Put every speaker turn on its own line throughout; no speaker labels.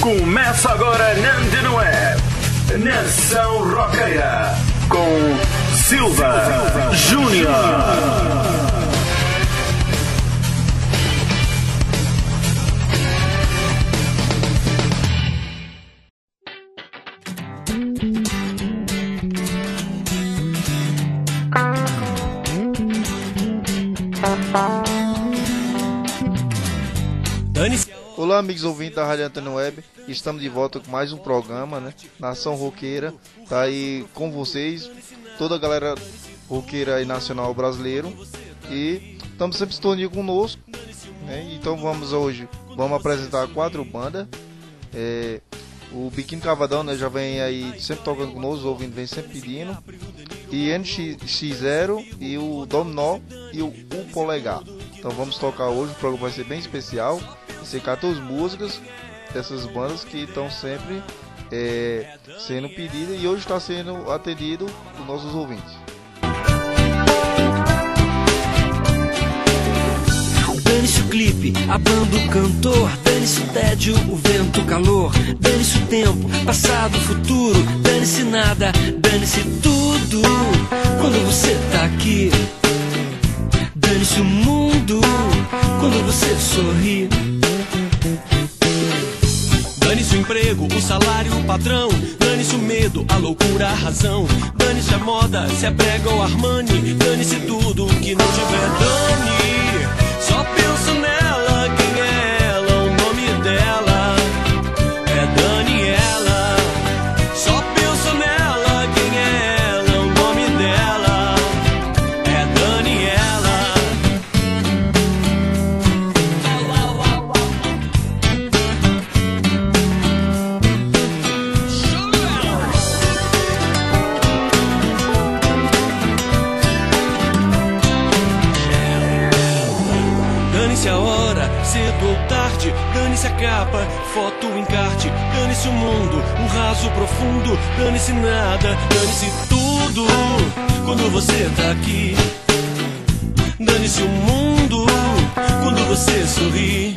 Começa agora na Antena Web, Nação Roqueira, com Silva Júnior.
Olá, amigos ouvintes da Rádio Antena Web, estamos de volta com mais um programa, né? Nação Roqueira, tá aí com vocês, toda a galera roqueira e nacional brasileiro, e estamos sempre disponíveis conosco, né? Então vamos apresentar 4 bandas. O Biquíni Cavadão, né, já vem aí sempre tocando conosco, os ouvintes vem sempre pedindo, e NX0 e o Dominó e o Polegar. Então vamos tocar hoje, o programa vai ser bem especial. Vai ser 14 músicas dessas bandas que estão sempre sendo pedidas, e hoje está sendo atendido os nossos ouvintes.
Dane-se o clipe, a banda, o cantor, dane-se o tédio, o vento, o calor, dane-se o tempo, passado, futuro, dane-se nada, dane-se tudo. Quando você tá aqui, dane-se o mundo, quando você sorri. Dane-se o emprego, o salário, o patrão, dane-se o medo, a loucura, a razão, dane-se a moda, se é prega ou Armani, dane-se tudo que não tiver dane. Só penso nela, quem é ela, o nome dela é Daniela. Só penso nela, quem é ela, o nome dela é Daniela. Dane-se a hora, cedo ou tarde, dane-se a capa, foto, encarte, dane-se o mundo, um raso profundo, dane-se nada, dane-se tudo. Quando você tá aqui, dane-se o mundo, quando você sorri.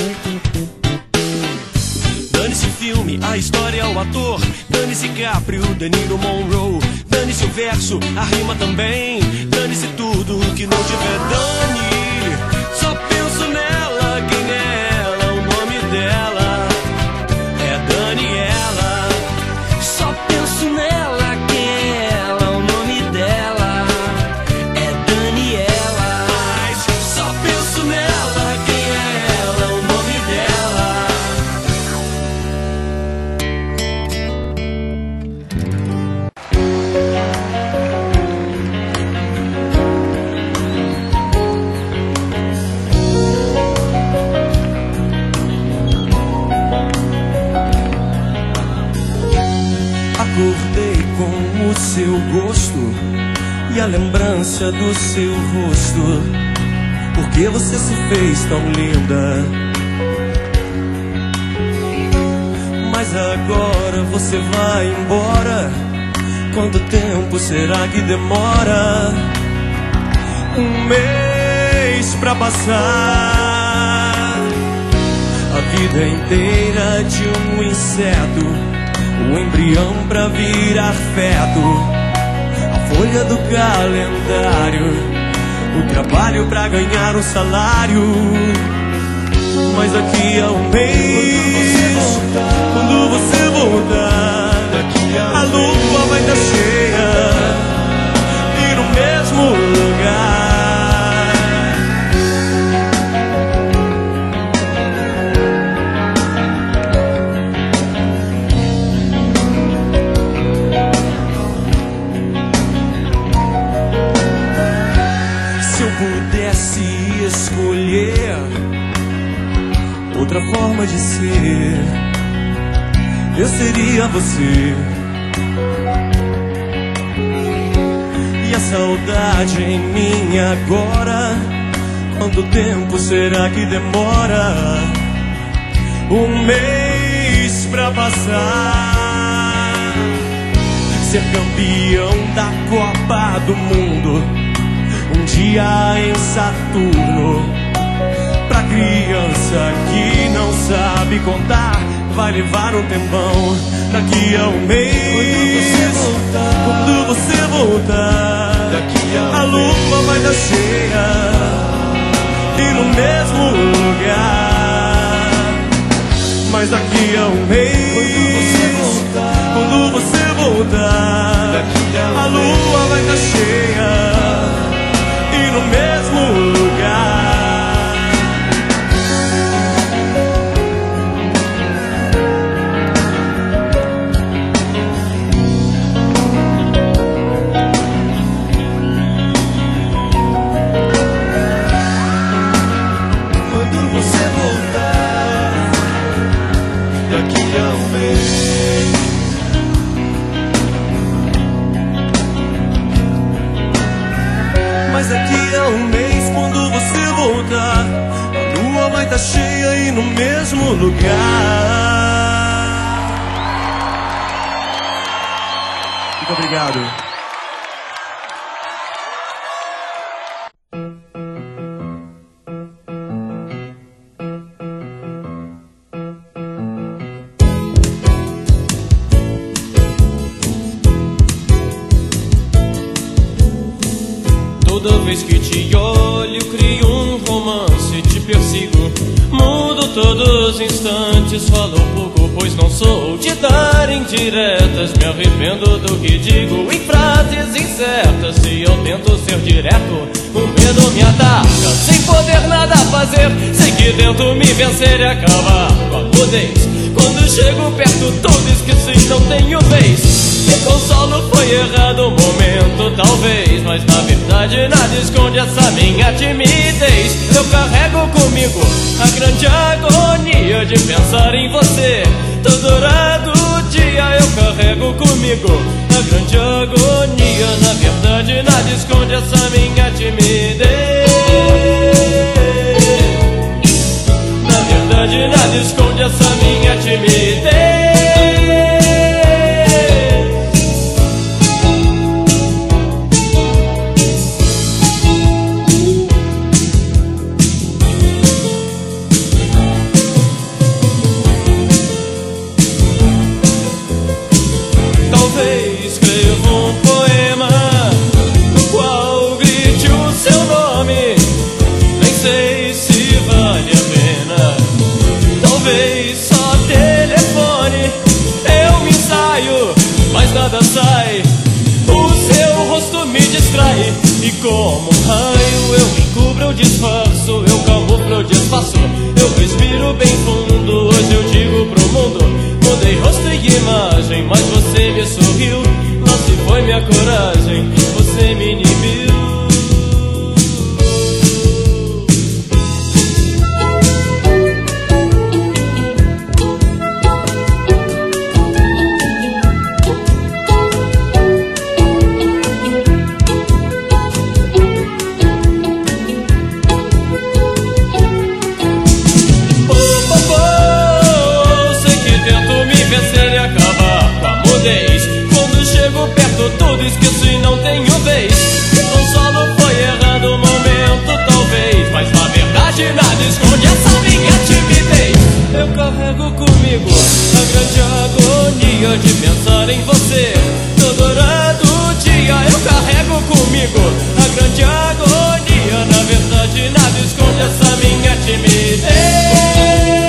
Dane-se o filme, a história, o ator, dane-se Caprio, De Niro, Monroe, dane-se o verso, a rima também, dane-se tudo que não tiver dane. Só penso nela, quem é ela, o nome dela é Daniela. Só penso nela, quem é ela, o nome dela é Daniela. Mas só penso nela, quem é ela, o nome dela. Acordei com o seu gosto e a lembrança do seu rosto. Por que você se fez tão linda? Mas agora você vai embora. Quanto tempo será que demora? Um mês pra passar a vida inteira de um inseto, o embrião pra virar feto, a folha do calendário, o trabalho pra ganhar um salário. Mas daqui a um mês, quando você voltar, a lua vai estar cheia e no mesmo lugar. Escolher outra forma de ser, eu seria você. E a saudade em mim agora, quanto tempo será que demora? Um mês pra passar. Ser campeão da Copa do Mundo, um dia em Saturno. Pra criança que não sabe contar, vai levar um tempão. Daqui a um mês, quando você voltar, a lua vai estar cheia e no mesmo lugar. Mas daqui a um mês, quando você voltar, a lua vai estar cheia e no mesmo lugar. Mas daqui a um mês, quando você voltar, a lua vai estar cheia e no mesmo lugar. Muito obrigado.
Toda vez que te olho, crio um romance, te persigo, mudo todos os instantes, falo pouco, pois não sou de dar indiretas, me arrependo do que digo em frases incertas. Se eu tento ser direto, o medo me ataca, sem poder nada fazer, sei que tento me vencer e acabar com a mudez. Quando chego perto, tudo esqueci, não tenho vez. Me consolo, foi errado o momento, talvez, mas na verdade nada esconde essa minha timidez. Eu carrego comigo a grande agonia de pensar em você. Todo horário do dia eu carrego comigo a grande agonia. Na verdade nada esconde essa minha timidez. Na verdade nada esconde essa minha timidez. Sai, o seu rosto me distrai e como um raio eu encubro, eu disfarço, eu camuflo, eu desfaço, eu respiro bem fundo. Hoje eu digo pro mundo, mudei rosto e imagem, mas você me sorriu, lá se foi minha coragem, você me inibiu. Quando chego perto tudo esqueço e não tenho vez. Me consolo, foi errado o momento, talvez, mas na verdade nada esconde essa minha timidez. Eu carrego comigo a grande agonia de pensar em você. Todo horário do dia eu carrego comigo a grande agonia. Na verdade nada esconde essa minha timidez.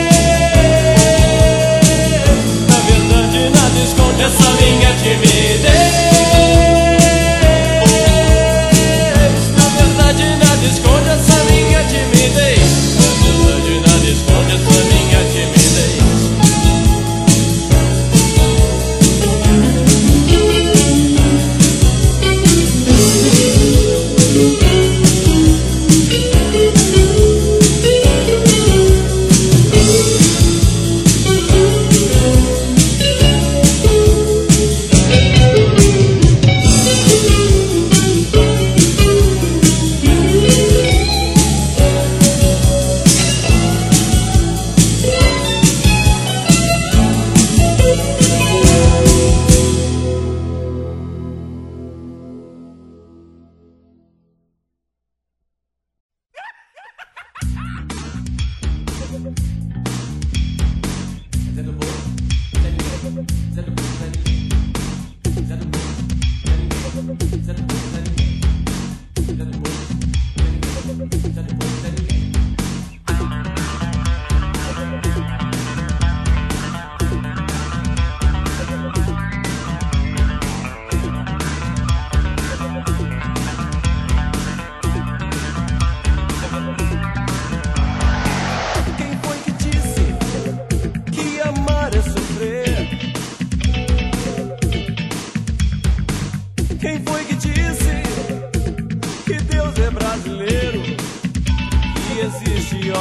Esconde essa minha timidez. Na verdade nada esconde essa minha timidez. Na verdade nada esconde essa minha timidez.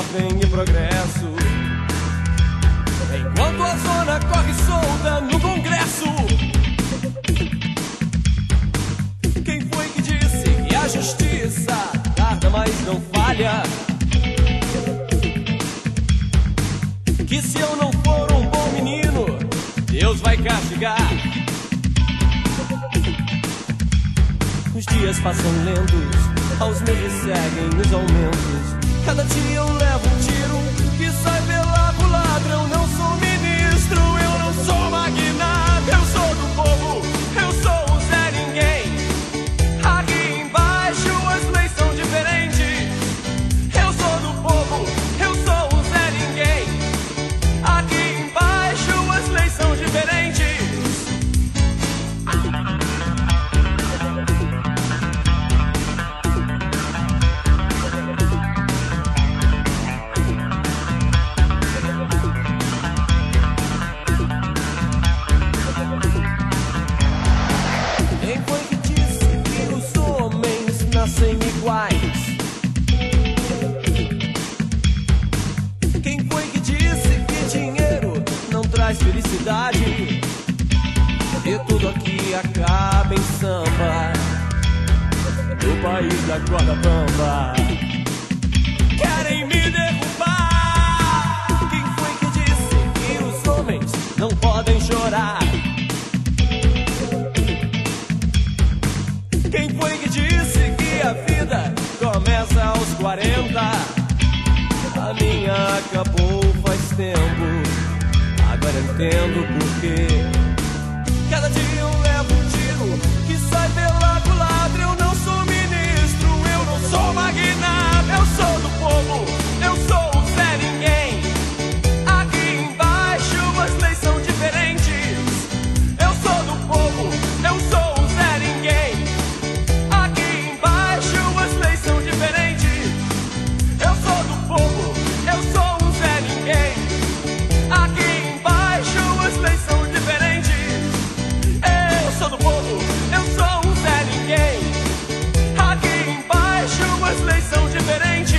ordem e progresso. Enquanto a zona corre solta no Congresso. Quem foi que disse que a justiça tarda, mas não falha? Que se eu não for um bom menino, Deus vai castigar. Os dias passam lentos, aos meses seguem os aumentos. Cada dia eu levo um tiro que sai pela culatra. Eu não sou ministro, eu não sou magnata. Eu sou do povo, eu sou o Zé Ninguém. Aqui embaixo as leis são diferentes. Eu sou do povo, eu sou o Zé Ninguém. Aqui embaixo as leis são diferentes. Quem foi que disse que os homens nascem iguais? Quem foi que disse que dinheiro não traz felicidade? E tudo aqui acaba em samba, no país da corda bamba. Querem me derrubar. Quem foi que disse que os homens não podem chorar? Quem foi que disse que a vida começa aos 40? A minha acabou faz tempo, agora entendo por quê. Cada dia eu levo um tiro que sai pela culatra. Eu não sou ministro, eu não sou magnata. Eu sou do povo, eu sou o Zé Ninguém. Aqui embaixo as leis são diferentes. Eu sou do povo, eu sou o Zé Ninguém. Aqui embaixo as leis são diferentes. Eu sou do povo, eu sou o Zé Ninguém. Aqui embaixo as leis são diferentes. Eu sou do povo, eu sou o Zé Ninguém. Aqui embaixo as leis são diferentes.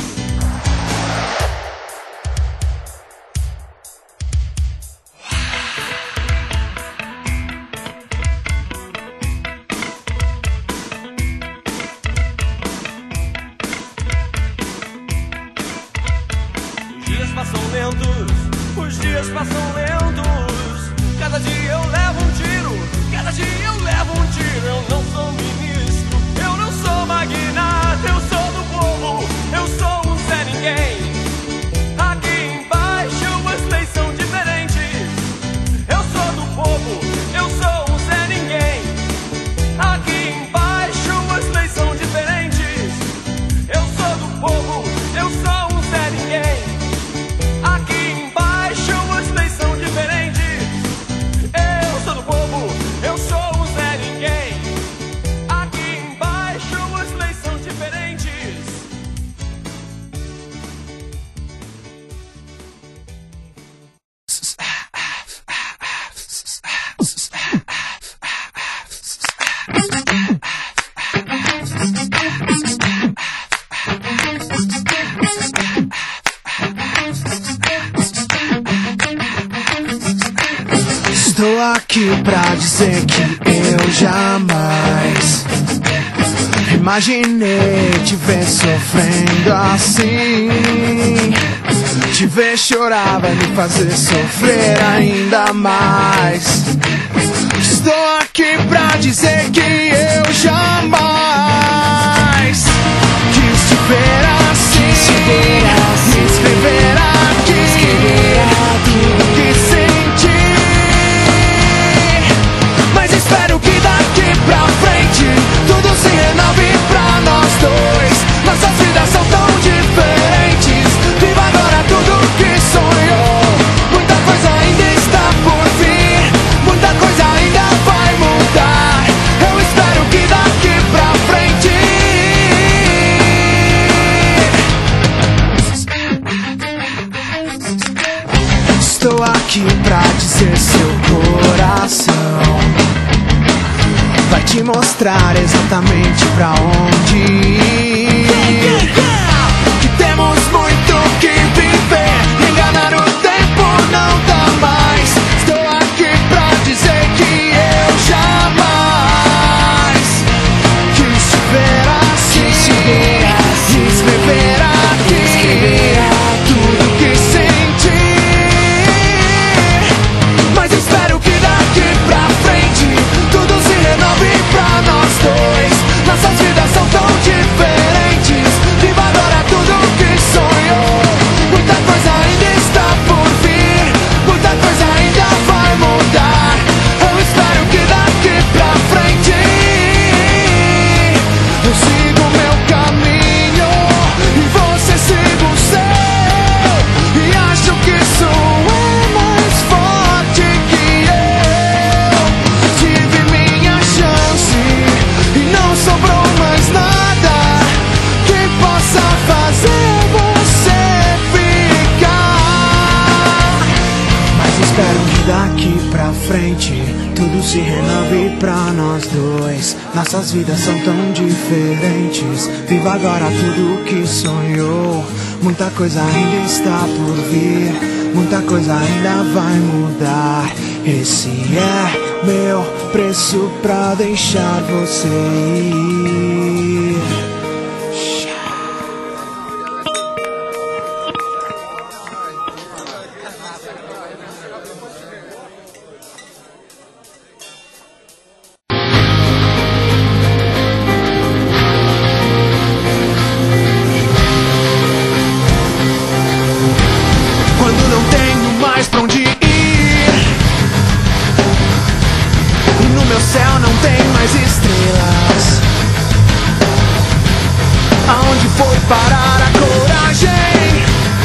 Os dias passam lentos, os dias passam lentos. Cada dia eu levo um tiro, cada dia eu levo um tiro. Eu não sou ministro, eu não sou magnata. Eu sou do povo, eu sou um Zé Ninguém. Aqui embaixo as leis são diferentes. Eu sou do povo, eu sou um Zé Ninguém. Aqui embaixo as leis são diferentes. Eu sou do povo, eu sou um Zé Ninguém. Aqui embaixo as leis são diferentes. Eu sou do povo, eu sou um Zé Ninguém. Aqui embaixo as leis são diferentes.
Estou aqui pra dizer que eu jamais imaginei te ver sofrendo assim. Te ver chorar vai me fazer sofrer ainda mais. Estou aqui pra dizer que eu jamais quis te ver assim, me escrever aqui, que sentir. Mas espero que daqui pra frente tudo se renove pra nós dois. Nossas vidas são tão diferentes. Viva agora tudo que sonhou. Muita coisa ainda está por vir, muita coisa ainda vai mudar. Eu espero que daqui pra frente estou aqui pra dizer seu coração vai te mostrar exatamente pra onde ir. Que temos muito quero que daqui pra frente tudo se renove pra nós dois. Nossas vidas são tão diferentes. Viva agora tudo que sonhou. Muita coisa ainda está por vir, muita coisa ainda vai mudar. Esse é meu preço pra deixar você ir. Quando não tenho mais pra onde ir e no meu céu não tem mais estrelas, aonde foi parar a coragem?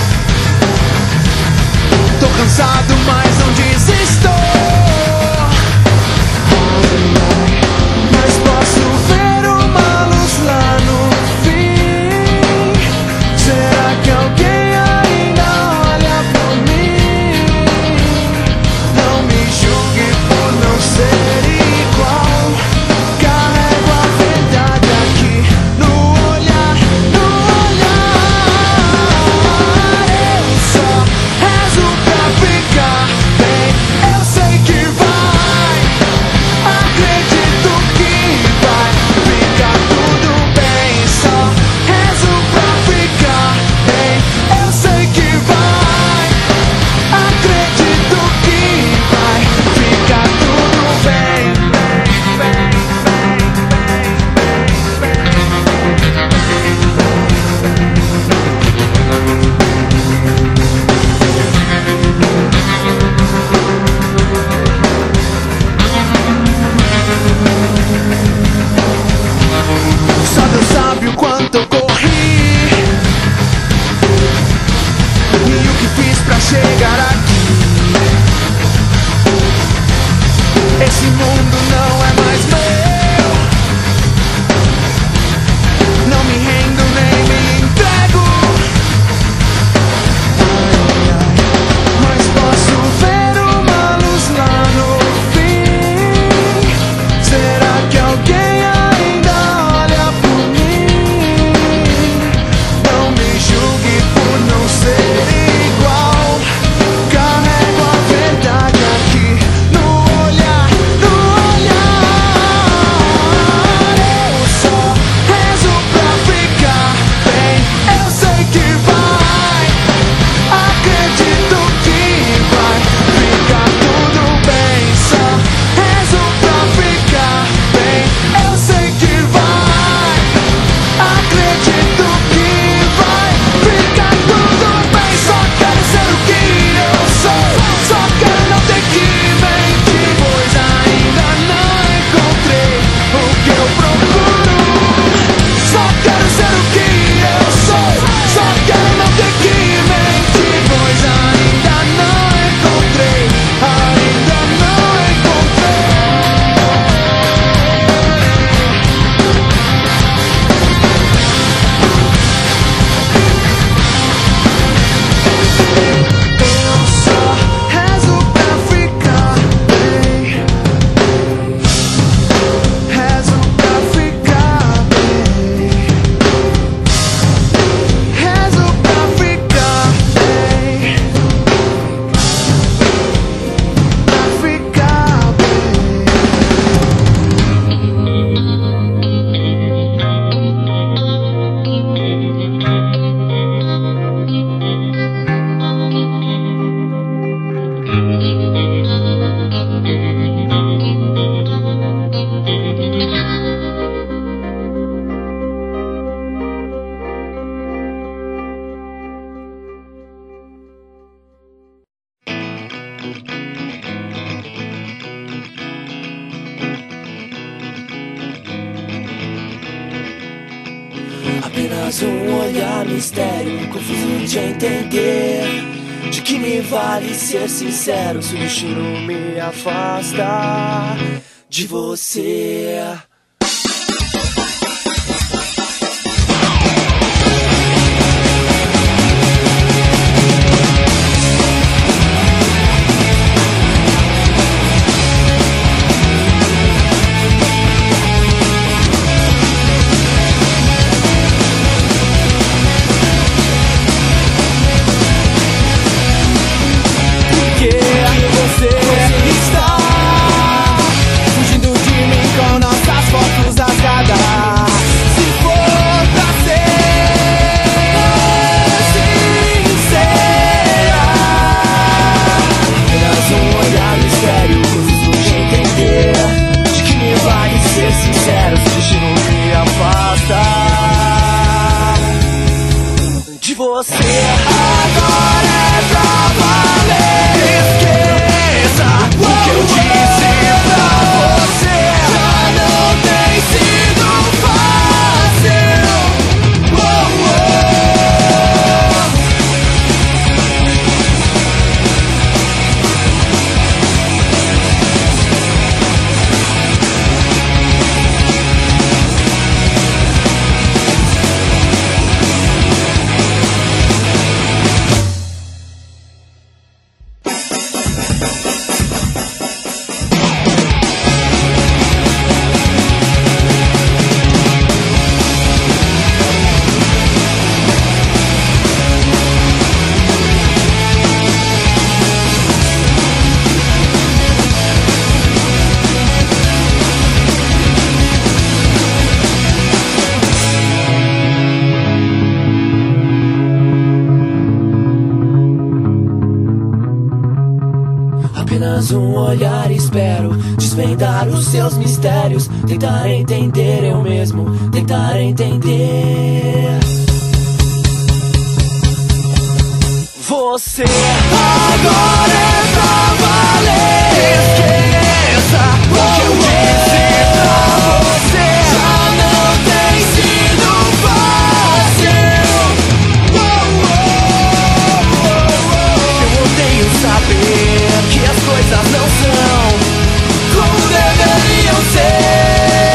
Tô cansado, mas não desisto. Mas posso ver uma luz lá no fim. Será que alguém ainda olha por mim? Não me julgue por não ser igual. Carrego a verdade aqui no olhar, no olhar. Eu só rezo pra ficar bem. Eu sei que vai, acredito que vai ficar tudo bem. Só rezo pra ficar bem. Eu sei que vai, acredito que vai ficar tudo bem. Só Deus sabe o quanto eu corri e o que fiz pra chegar aqui. Esse mundo não é mais meu. Não me rendo nem me entrego. Mas posso ver uma luz lá no fim. Será que alguém ainda olha por mim? Não me julgue por não ser igual. Carrego a verdade aqui no olhar, no olhar. Eu só rezo pra ficar bem. Eu sei que vai, acredito que vai ficar tudo bem. Só rezo pra ficar bem. Eu sei que vai, acredito que vai ficar tudo bem. Só quero ser o que eu sou. Só quero não ter que mentir, pois ainda não encontrei o que eu procuro. Só quero ser o que eu sou. Só quero não ter que mentir, pois ainda não encontrei. Ainda não encontrei. Eu só rezo pra ficar bem. Rezo pra ficar bem. Rezo pra ficar bem. Pra ficar bem.
Apenas um olhar mistério, confuso de entender. De que me vale ser sincero se o destino me afasta de você? Apenas um olhar espero desvendar os seus mistérios. Tentar entender eu mesmo, tentar entender. Você agora é pra valer. Esqueça o que eu disse pra você. Já não tem sido fácil. Eu odeio saber que as coisas não são como deveriam ser.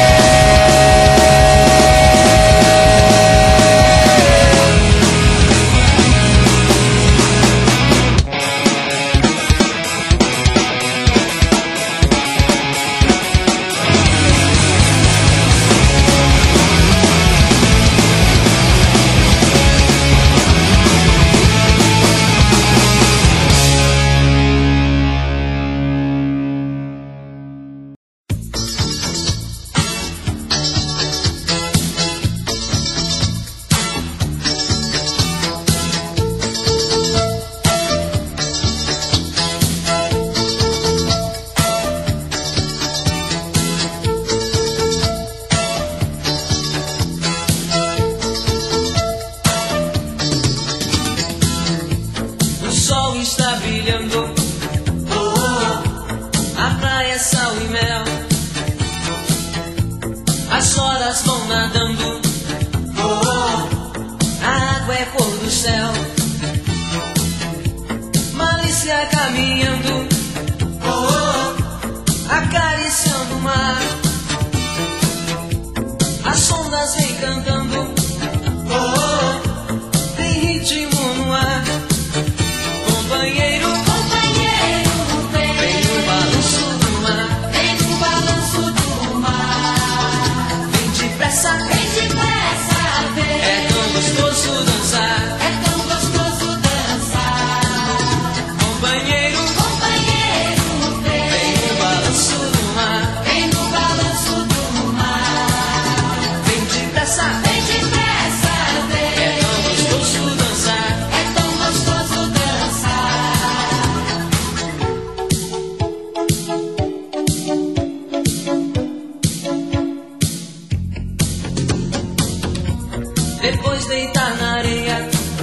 Depois deitar na areia,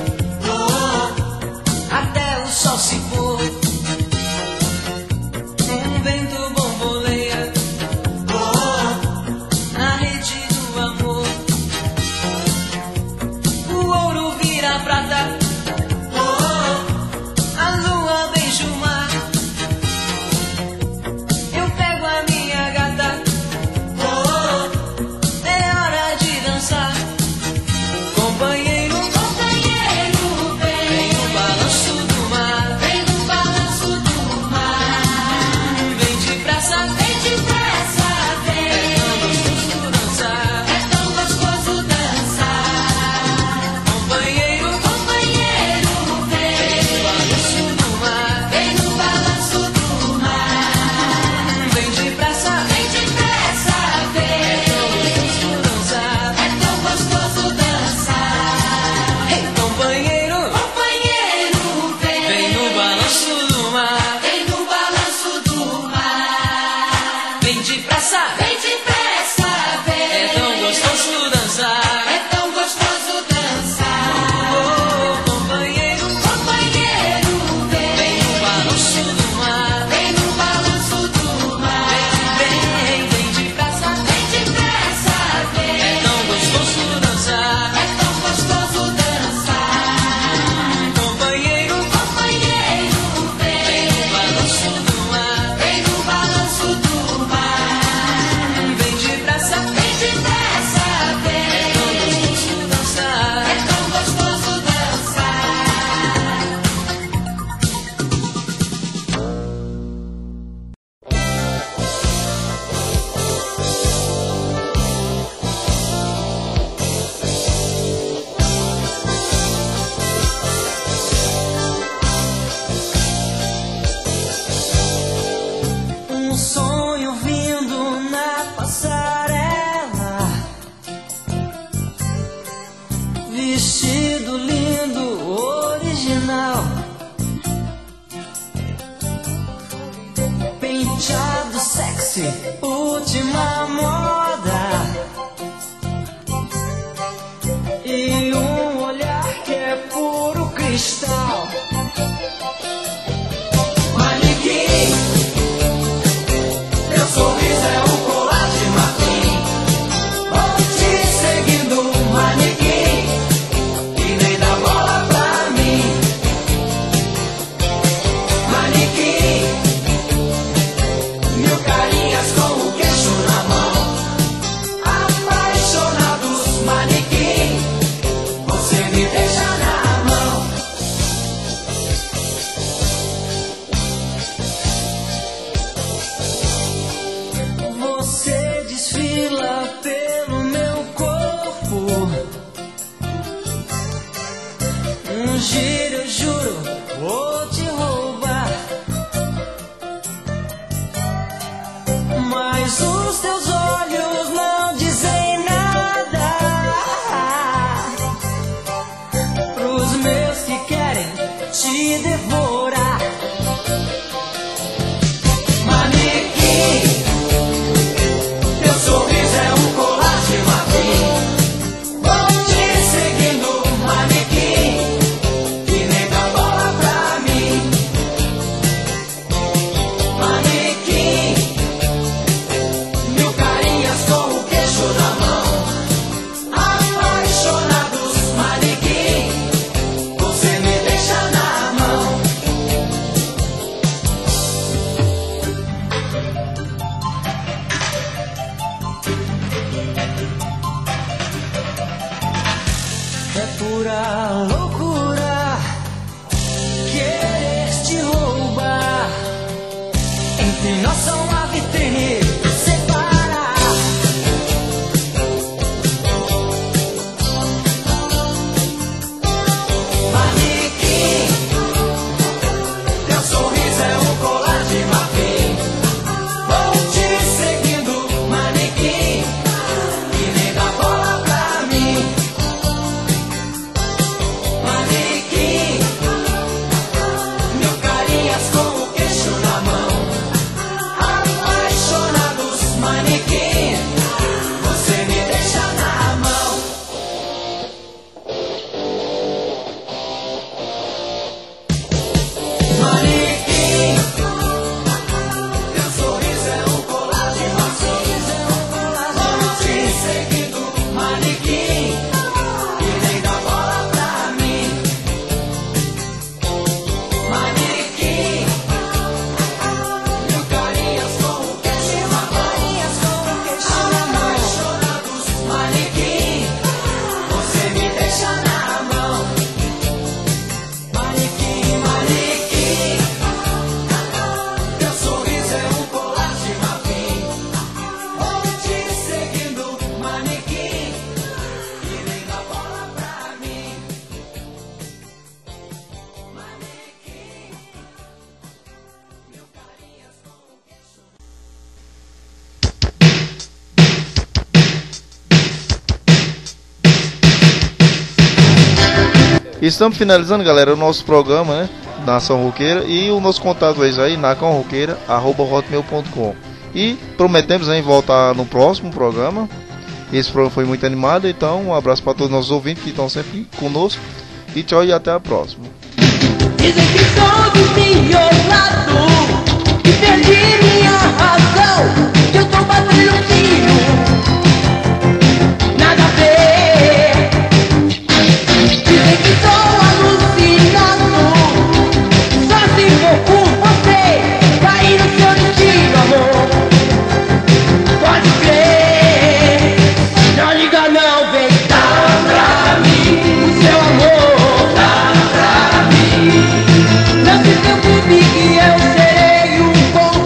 até o sol se pôr. Um vento bomboleia na rede do amor. O ouro vira prata, a lua beija o mar. Eu pego a minha gata, é hora de dançar. Companheiro, penteado sexy, última moda. E um olhar que é puro cristal. Manequim, teu sorriso é um colar de marfim. Vou te seguindo, manequim, e nem dá bola pra mim. Manequim, mil carinhas com o queixo na mão. Apaixonados, manequim, você me deixa na mão. Você desfila pelo meu corpo. Um giro, eu juro, vou te roubar. Mas os teus olhos não dizem nada pros meus que querem te devorar. Manequim, teu sorriso é um colar de marfim. Vou te seguindo, manequim, e nem dá bola pra mim. Manequim, mil carinhas com o queixo na mão. Apaixonados, manequim, você me deixa na mão. É pura loucura querer te roubar. Entre nós só uma vitrine separar. Manequim, teu sorriso é um colar de marfim. Vou te seguindo, manequim, e nem dá bola pra mim. Manequim, mil carinhas com o queixo na mão. Apaixonados, manequim, você me deixa na mão. Manequim, teu sorriso é um colar de marfim. Vou te seguindo, manequim, e nem dá bola pra mim. Manequim, mil carinhas com o queixo na mão. Apaixonados, manequim, você me deixa na mão. Manequim, manequim, teu sorriso é um colar de marfim. Vou te seguindo, manequim, e nem dá bola pra mim. Manequim, mil carinhas com o queixo.
Estamos finalizando, galera, o nosso programa, né? Nação Roqueira. E o nosso contato é isso aí, naconroqueira@hotmail.com. E prometemos em voltar no próximo programa. Esse programa foi muito animado, então um abraço para todos os nossos ouvintes que estão sempre conosco. E tchau e até a próxima.
Dizem que sou desmiolado, que perdi minha razão, que eu tô patriocínio, nada a ver. Dizem que sou alucinado, só se for por você, cair no seu destino, amor. Pode crer, não liga não, vem dar pra mim o seu amor, dá pra mim. Não se preocupe que eu serei um bom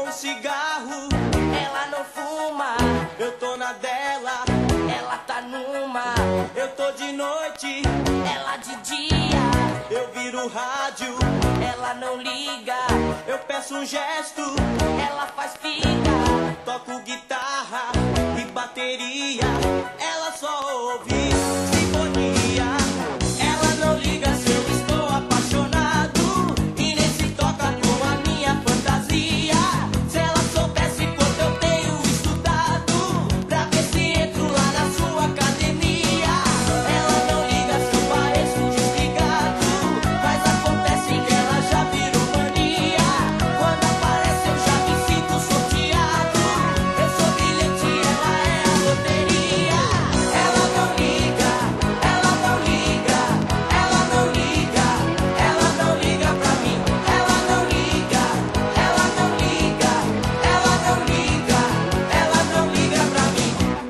um cigarro,
ela não fuma.
eu tô na dela.
Ela tá numa,
Eu tô de noite,
ela de dia.
eu viro o rádio.
Ela não liga,
Eu peço um gesto,
ela faz figa.
toco guitarra e bateria. Ela só ouve sinfonia. Ela não liga se eu estou apaixonado e nem se toca com a minha fantasia. Se ela soubesse quanto eu tenho estudado pra ver se entro lá na sua academia. Ela não liga se eu pareço desligado, mas acontece que ela já virou mania. Quando aparece eu já me sinto sorteado. Eu sou bilhete, ela é a loteria. Ela não liga, ela não liga, ela não liga, ela não liga pra mim. Ela não liga, ela não liga, ela não liga, ela não liga pra mim.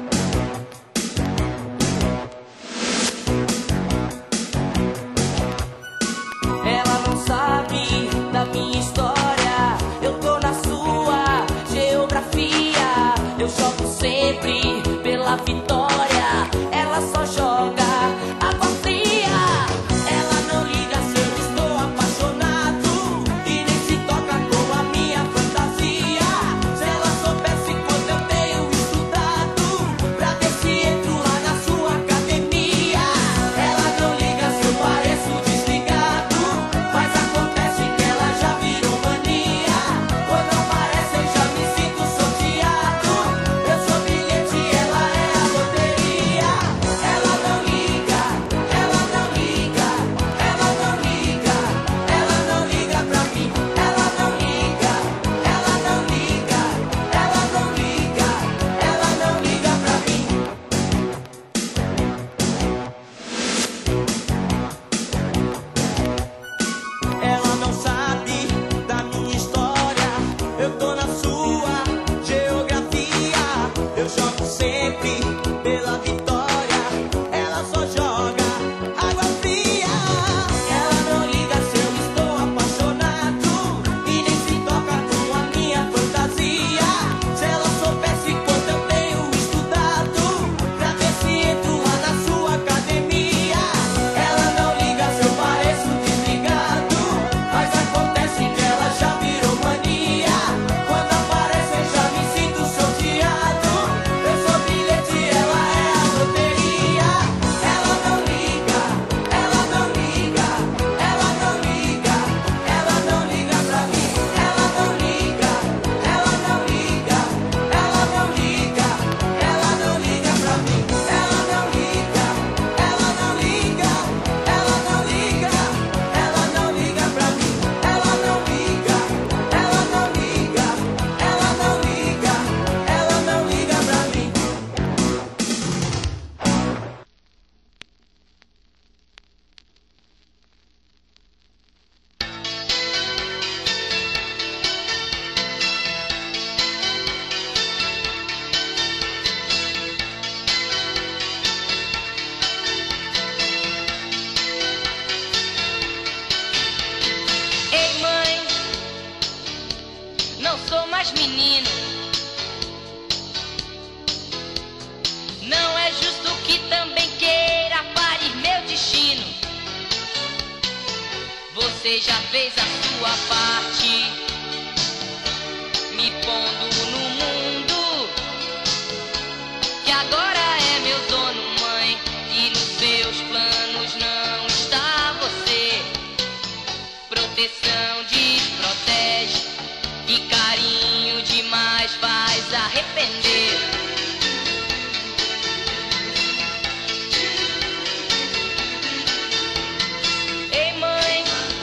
Ela não sabe da minha história. Eu tô na sua geografia. Eu jogo sempre pela vitória. Ela só joga água fria.
Ela não liga se eu estou apaixonado e nem se toca com a minha fantasia. Se ela soubesse quanto eu tenho estudado pra ver se entro lá na sua academia. Ela não liga se eu pareço desligado, mas acontece que ela já virou mania. Quando aparece eu já me sinto sorteado. Eu sou bilhete, ela é a loteria. Ela não liga, ela não liga, ela não liga, ela não liga pra mim. Ela não liga, ela não liga, ela não liga, ela não liga pra mim. Ela não sabe da minha história. Eu tô na sua geografia. Eu jogo sempre pela vitória. Ela só joga água fria. Ela não liga se eu estou apaixonado e nem se toca com a minha fantasia. Se ela soubesse quanto eu tenho estudado pra ver se entro lá na sua academia. Ela não liga se eu pareço desligado, mas acontece que ela já virou mania. Quando aparece eu já me sinto sorteado. Eu sou bilhete, ela é a loteria. Ela não liga, ela não liga, ela não liga, ela não liga pra mim. Ela não liga, ela não liga, ela não liga, ela não liga pra mim. Ela não liga, ela não liga, ela não liga, ela não liga pra mim. Ela não liga, ela não liga, ela não liga, ela não liga pra mim.
Ei, mãe, não sou mais menino. Não é justo que também queira parir meu destino. Você já fez a sua parte, me pondo no mundo, que agora é meu dono, mãe, e nos seus planos não está você. Proteção desprotege e carinho demais faz arrepender. Ei, mãe,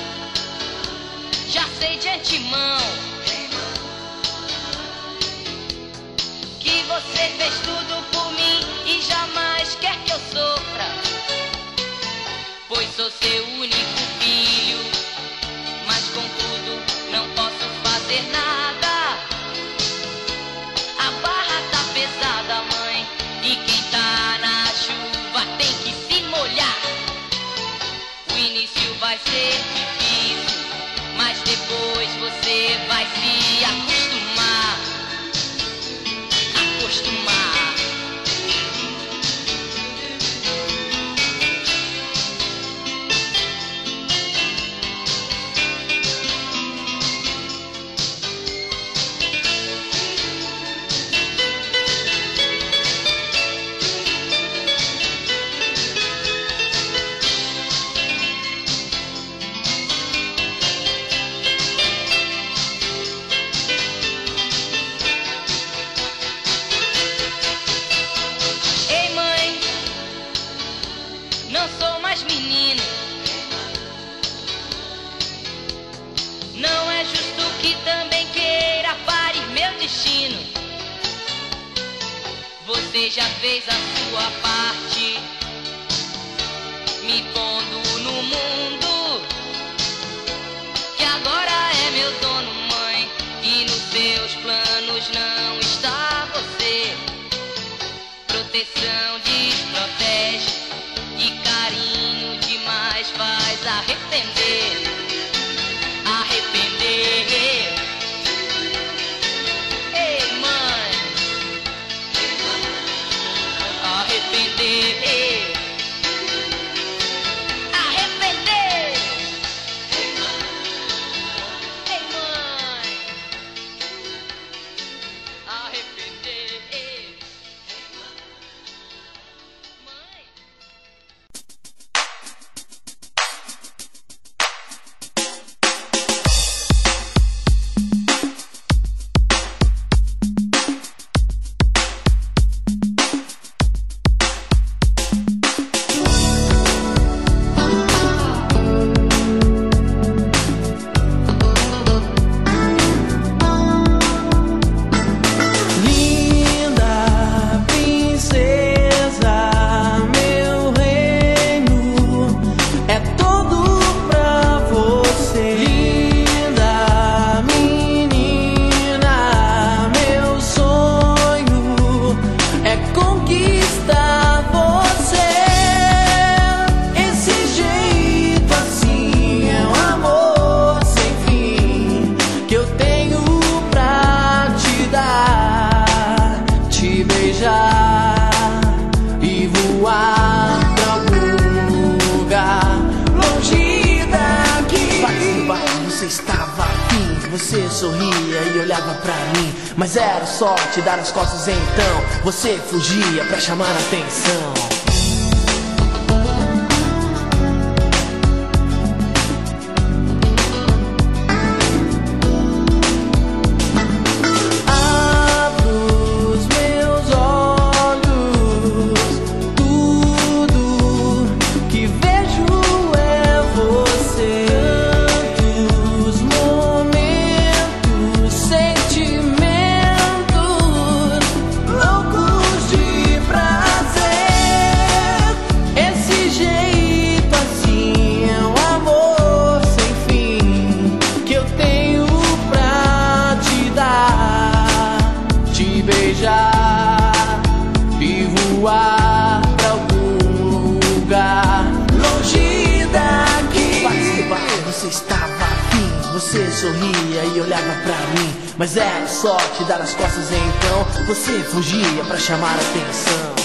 já sei de antemão que você fez tudo por mim e jamais quer que eu sofra, pois sou seu único filho. Mas contudo não posso fazer nada. A barra tá pesada, mãe, e quem tá na chuva tem que se molhar. O início vai ser difícil, mas depois você vai se acostumar.
Você já fez a sua parte, me pondo no mundo, que agora é meu dono, mãe, e nos seus planos não está você. Proteção desprotege e carinho demais faz arrepender. Arrepender. Ei, mãe. Arrepender. Arrepender. Ei, mãe. Arrepender. Mãe.
Linda princesa, meu reino é todo pra você. Linda menina, meu sonho é conquistar você. Esse jeito assim é um amor sem fim que eu tenho pra te dar, te beijar e voar pra algum lugar longe daqui. Você estava afim, você sorria e olhava pra mim, mas era só te dar as costas, então você fugia pra chamar a atenção. Abro os meus olhos, tudo que vejo é você. Tantos momentos, sentimentos loucos de prazer. Esse jeito assim é um amor sem fim que eu tenho pra te dar, te beijar e voar pra algum lugar longe daqui. Você estava afim, você sorria e olhava pra mim, mas era só te dar as costas, então você fugia pra chamar a atenção.